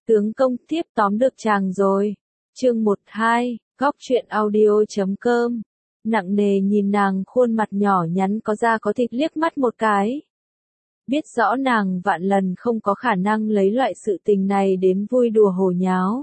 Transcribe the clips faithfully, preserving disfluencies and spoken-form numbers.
Tướng công tiếp tóm được chàng rồi. Chương một hai, góc truyện audio chấm com. Nặng nề nhìn nàng khuôn mặt nhỏ nhắn có da có thịt liếc mắt một cái. Biết rõ nàng vạn lần không có khả năng lấy loại sự tình này đến vui đùa hồ nháo.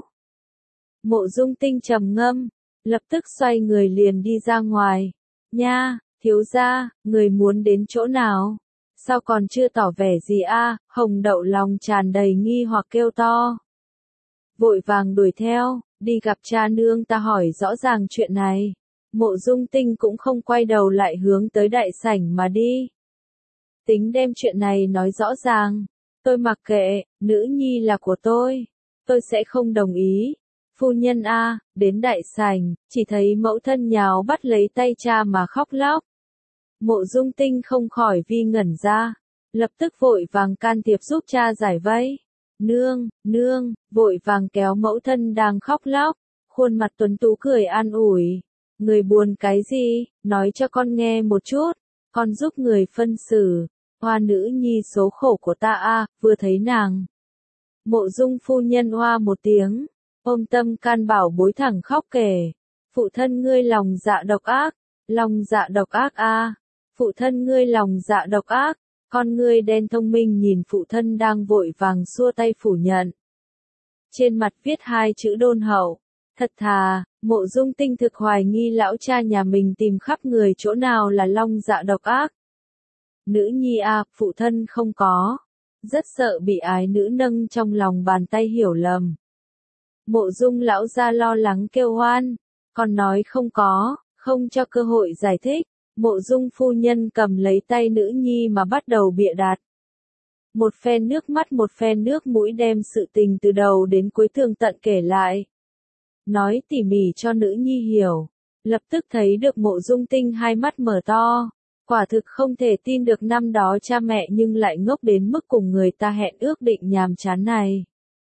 Mộ Dung Tinh trầm ngâm, lập tức xoay người liền đi ra ngoài. Nha, thiếu gia, người muốn đến chỗ nào? Sao còn chưa tỏ vẻ gì a? Hồng Đậu lòng tràn đầy nghi hoặc kêu to. Vội vàng đuổi theo, đi gặp cha nương ta hỏi rõ ràng chuyện này. Mộ Dung Tinh cũng không quay đầu lại hướng tới đại sảnh mà đi. Tính đem chuyện này nói rõ ràng. Tôi mặc kệ, nữ nhi là của tôi. Tôi sẽ không đồng ý. Phu nhân a, đến đại sảnh, chỉ thấy mẫu thân nhào bắt lấy tay cha mà khóc lóc. Mộ Dung Tinh không khỏi vi ngẩn ra, lập tức vội vàng can thiệp giúp cha giải vây. Nương, nương, vội vàng kéo mẫu thân đang khóc lóc, khuôn mặt tuấn tú cười an ủi. Người buồn cái gì, nói cho con nghe một chút, con giúp người phân xử. Hoa nữ nhi số khổ của ta a, vừa thấy nàng. Mộ Dung phu nhân hoa một tiếng, ôm tâm can bảo bối thẳng khóc kể. Phụ thân ngươi lòng dạ độc ác, lòng dạ độc ác a, phụ thân ngươi lòng dạ độc ác. Con ngươi đen thông minh nhìn phụ thân đang vội vàng xua tay phủ nhận. Trên mặt viết hai chữ đôn hậu. Thật thà, Mộ Dung Tinh thực hoài nghi lão cha nhà mình tìm khắp người chỗ nào là long dạ độc ác. Nữ nhi a, phụ thân không có. Rất sợ bị ái nữ nâng trong lòng bàn tay hiểu lầm. Mộ Dung lão gia lo lắng kêu hoan, còn nói không có, không cho cơ hội giải thích. Mộ Dung phu nhân cầm lấy tay nữ nhi mà bắt đầu bịa đặt. Một phen nước mắt một phen nước mũi đem sự tình từ đầu đến cuối tường tận kể lại. Nói tỉ mỉ cho nữ nhi hiểu. Lập tức thấy được Mộ Dung Tinh hai mắt mở to. Quả thực không thể tin được năm đó cha mẹ nhưng lại ngốc đến mức cùng người ta hẹn ước định nhàm chán này.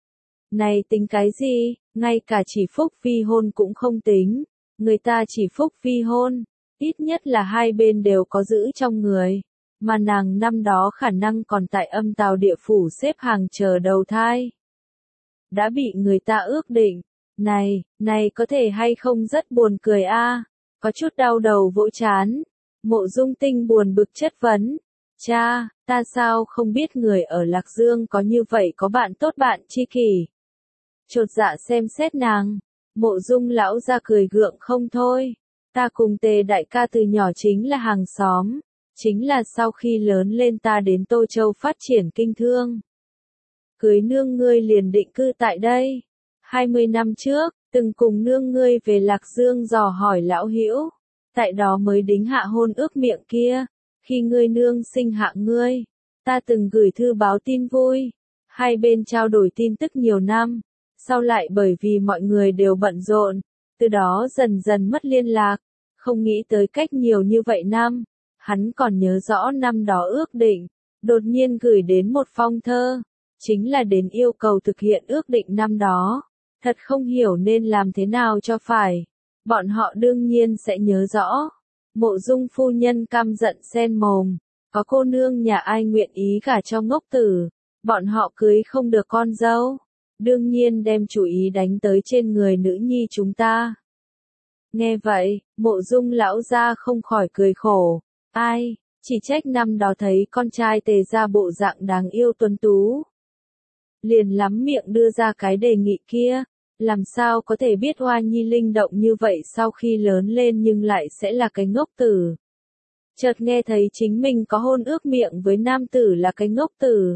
Này tính cái gì, ngay cả chỉ phúc vi hôn cũng không tính. Người ta chỉ phúc vi hôn. Ít nhất là hai bên đều có giữ trong người, mà nàng năm đó khả năng còn tại âm tào địa phủ xếp hàng chờ đầu thai. Đã bị người ta ước định, này, này có thể hay không rất buồn cười a, có chút đau đầu vỗ chán. Mộ Dung Tinh buồn bực chất vấn, cha, ta sao không biết người ở Lạc Dương có như vậy có bạn tốt bạn tri kỷ. Chột dạ xem xét nàng, Mộ Dung lão ra cười gượng không thôi. Ta cùng Tề đại ca từ nhỏ chính là hàng xóm, chính là sau khi lớn lên ta đến Tô Châu phát triển kinh thương. Cưới nương ngươi liền định cư tại đây. hai mươi năm trước, từng cùng nương ngươi về Lạc Dương dò hỏi lão hữu, tại đó mới đính hạ hôn ước miệng kia, khi ngươi nương sinh hạ ngươi, ta từng gửi thư báo tin vui, hai bên trao đổi tin tức nhiều năm, sau lại bởi vì mọi người đều bận rộn, từ đó dần dần mất liên lạc, không nghĩ tới cách nhiều như vậy năm, hắn còn nhớ rõ năm đó ước định, đột nhiên gửi đến một phong thơ, chính là đến yêu cầu thực hiện ước định năm đó, thật không hiểu nên làm thế nào cho phải, bọn họ đương nhiên sẽ nhớ rõ. Mộ Dung phu nhân căm giận sen mồm, có cô nương nhà ai nguyện ý gả cho ngốc tử, bọn họ cưới không được con dâu, đương nhiên đem chủ ý đánh tới trên người nữ nhi chúng ta. Nghe vậy, Mộ Dung lão gia không khỏi cười khổ, ai, chỉ trách năm đó thấy con trai Tề ra bộ dạng đáng yêu tuấn tú. Liền lắm miệng đưa ra cái đề nghị kia, làm sao có thể biết Hoa Nhi linh động như vậy sau khi lớn lên nhưng lại sẽ là cái ngốc tử. Chợt nghe thấy chính mình có hôn ước miệng với nam tử là cái ngốc tử.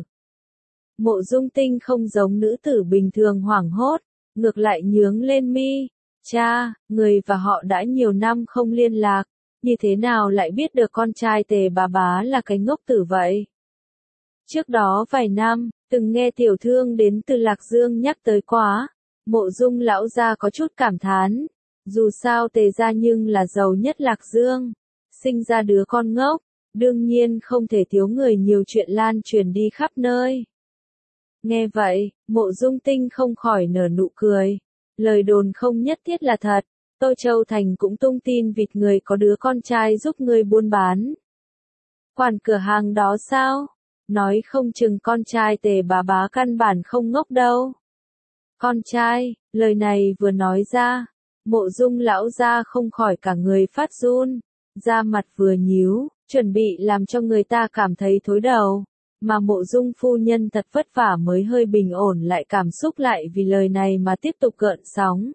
Mộ Dung Tinh không giống nữ tử bình thường hoảng hốt, ngược lại nhướng lên mi. Cha, người và họ đã nhiều năm không liên lạc, như thế nào lại biết được con trai Tề bà bá là cái ngốc tử vậy? Trước đó vài năm, từng nghe tiểu thương đến từ Lạc Dương nhắc tới quá, Mộ Dung lão gia có chút cảm thán, dù sao Tề gia nhưng là giàu nhất Lạc Dương, sinh ra đứa con ngốc, đương nhiên không thể thiếu người nhiều chuyện lan truyền đi khắp nơi. Nghe vậy, Mộ Dung Tinh không khỏi nở nụ cười. Lời đồn không nhất thiết là thật, Tô Châu Thành cũng tung tin vịt người có đứa con trai giúp người buôn bán. Quản cửa hàng đó sao? Nói không chừng con trai Tề bà bá căn bản không ngốc đâu. Con trai, lời này vừa nói ra, Mộ Dung lão gia không khỏi cả người phát run, da mặt vừa nhíu, chuẩn bị làm cho người ta cảm thấy thối đầu, mà Mộ Dung phu nhân thật vất vả mới hơi bình ổn lại cảm xúc lại vì lời này mà tiếp tục gợn sóng.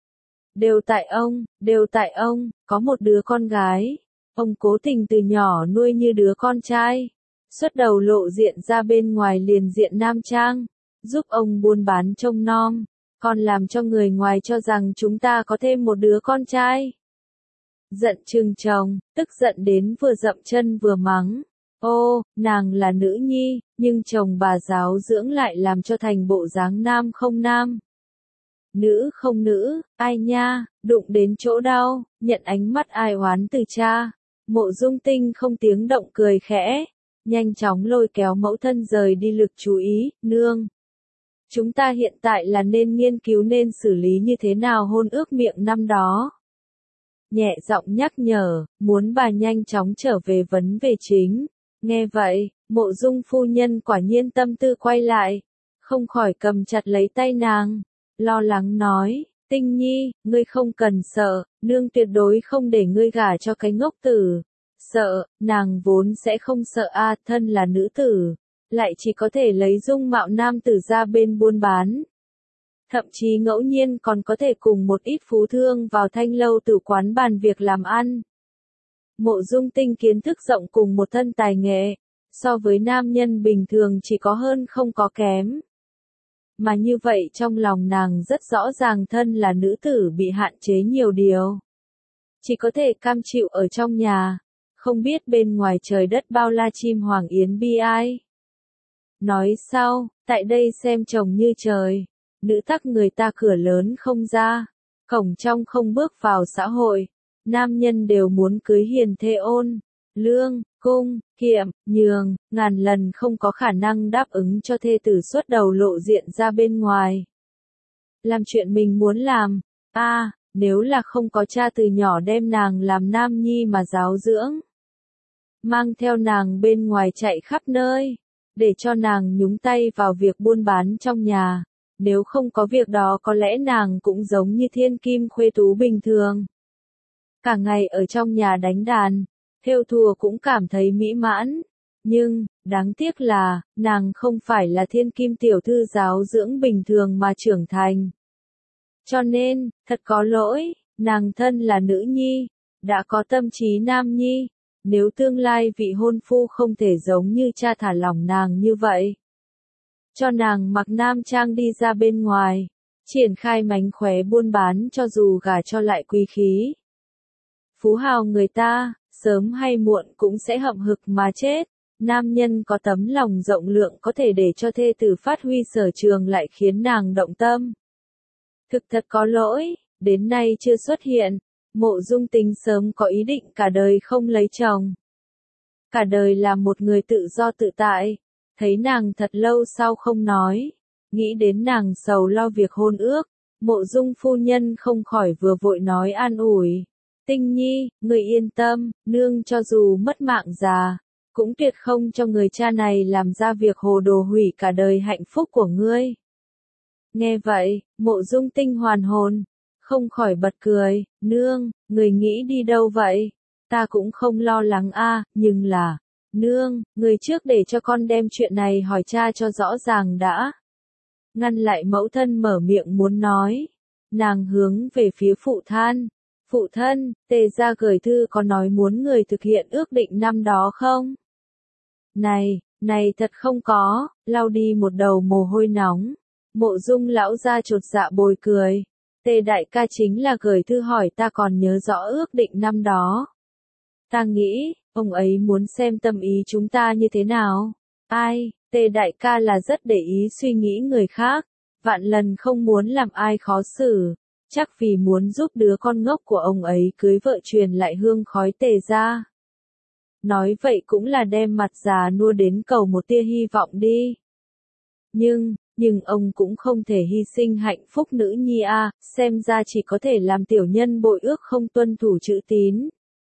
Đều tại ông, đều tại ông, có một đứa con gái, ông cố tình từ nhỏ nuôi như đứa con trai, xuất đầu lộ diện ra bên ngoài liền diện nam trang, giúp ông buôn bán trông nom, còn làm cho người ngoài cho rằng chúng ta có thêm một đứa con trai. Giận chừng chồng, tức giận đến vừa dậm chân vừa mắng. Ô, nàng là nữ nhi, nhưng chồng bà giáo dưỡng lại làm cho thành bộ dáng nam không nam. Nữ không nữ, ai nha, đụng đến chỗ đau, nhận ánh mắt ai oán từ cha. Mộ Dung Tinh không tiếng động cười khẽ, nhanh chóng lôi kéo mẫu thân rời đi lực chú ý, nương. Chúng ta hiện tại là nên nghiên cứu nên xử lý như thế nào hôn ước miệng năm đó. Nhẹ giọng nhắc nhở, muốn bà nhanh chóng trở về vấn về chính. Nghe vậy, Mộ Dung phu nhân quả nhiên tâm tư quay lại, không khỏi cầm chặt lấy tay nàng, lo lắng nói, Tinh Nhi, ngươi không cần sợ, nương tuyệt đối không để ngươi gả cho cái ngốc tử. Sợ, nàng vốn sẽ không sợ a, thân là nữ tử, lại chỉ có thể lấy dung mạo nam tử ra bên buôn bán. Thậm chí ngẫu nhiên còn có thể cùng một ít phú thương vào thanh lâu tử quán bàn việc làm ăn. Mộ Dung Tinh kiến thức rộng cùng một thân tài nghệ, so với nam nhân bình thường chỉ có hơn không có kém. Mà như vậy trong lòng nàng rất rõ ràng thân là nữ tử bị hạn chế nhiều điều. Chỉ có thể cam chịu ở trong nhà, không biết bên ngoài trời đất bao la chim hoàng yến bi ai. Nói sau, tại đây xem chồng như trời, nữ tắc người ta cửa lớn không ra, cổng trong không bước vào xã hội, nam nhân đều muốn cưới hiền thê ôn, lương, cung, kiệm, nhường, ngàn lần không có khả năng đáp ứng cho thê tử xuất đầu lộ diện ra bên ngoài. Làm chuyện mình muốn làm, a à, nếu là không có cha từ nhỏ đem nàng làm nam nhi mà giáo dưỡng, mang theo nàng bên ngoài chạy khắp nơi, để cho nàng nhúng tay vào việc buôn bán trong nhà, nếu không có việc đó có lẽ nàng cũng giống như thiên kim khuê tú bình thường. Cả ngày ở trong nhà đánh đàn, thêu thùa cũng cảm thấy mỹ mãn, nhưng, đáng tiếc là, nàng không phải là thiên kim tiểu thư giáo dưỡng bình thường mà trưởng thành. Cho nên, thật có lỗi, nàng thân là nữ nhi, đã có tâm trí nam nhi, nếu tương lai vị hôn phu không thể giống như cha thả lỏng nàng như vậy. Cho nàng mặc nam trang đi ra bên ngoài, triển khai mánh khóe buôn bán cho dù gả cho lại quý khí. Phú hào người ta, sớm hay muộn cũng sẽ hậm hực mà chết, nam nhân có tấm lòng rộng lượng có thể để cho thê tử phát huy sở trường lại khiến nàng động tâm. Thực thật có lỗi, đến nay chưa xuất hiện, Mộ Dung Tính sớm có ý định cả đời không lấy chồng. Cả đời là một người tự do tự tại, thấy nàng thật lâu sau không nói, nghĩ đến nàng sầu lo việc hôn ước, Mộ Dung phu nhân không khỏi vừa vội nói an ủi. Tinh Nhi, người yên tâm, nương cho dù mất mạng già, cũng tuyệt không cho người cha này làm ra việc hồ đồ hủy cả đời hạnh phúc của ngươi. Nghe vậy, Mộ Dung Tinh hoàn hồn, không khỏi bật cười, nương, người nghĩ đi đâu vậy? Ta cũng không lo lắng a, nhưng là, nương, người trước để cho con đem chuyện này hỏi cha cho rõ ràng đã. Ngăn lại mẫu thân mở miệng muốn nói, nàng hướng về phía phụ thân. Phụ thân, Tề gia gửi thư có nói muốn người thực hiện ước định năm đó không? Này, này thật không có, lau đi một đầu mồ hôi nóng. Mộ Dung lão gia chột dạ bồi cười. Tề đại ca chính là gửi thư hỏi ta còn nhớ rõ ước định năm đó. Ta nghĩ, ông ấy muốn xem tâm ý chúng ta như thế nào. Ai, Tề đại ca là rất để ý suy nghĩ người khác, vạn lần không muốn làm ai khó xử. Chắc vì muốn giúp đứa con ngốc của ông ấy cưới vợ truyền lại hương khói Tề gia. Nói vậy cũng là đem mặt già nua đến cầu một tia hy vọng đi. Nhưng, nhưng ông cũng không thể hy sinh hạnh phúc nữ nhi a, xem ra chỉ có thể làm tiểu nhân bội ước không tuân thủ chữ tín.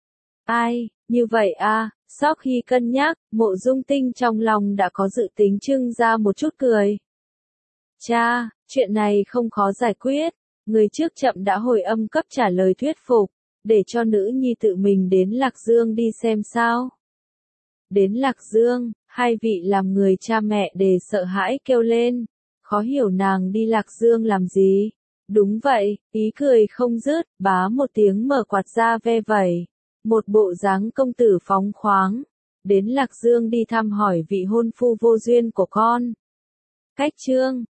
Ai, như vậy a, sau khi cân nhắc, Mộ Dung Tinh trong lòng đã có dự tính trưng ra một chút cười. Cha, chuyện này không khó giải quyết. Người trước chậm đã hồi âm cấp trả lời thuyết phục, để cho nữ nhi tự mình đến Lạc Dương đi xem sao. Đến Lạc Dương, hai vị làm người cha mẹ đề sợ hãi kêu lên, khó hiểu nàng đi Lạc Dương làm gì. Đúng vậy, ý cười không dứt, bá một tiếng mở quạt ra ve vẩy, một bộ dáng công tử phóng khoáng, đến Lạc Dương đi thăm hỏi vị hôn phu vô duyên của con. Cách chương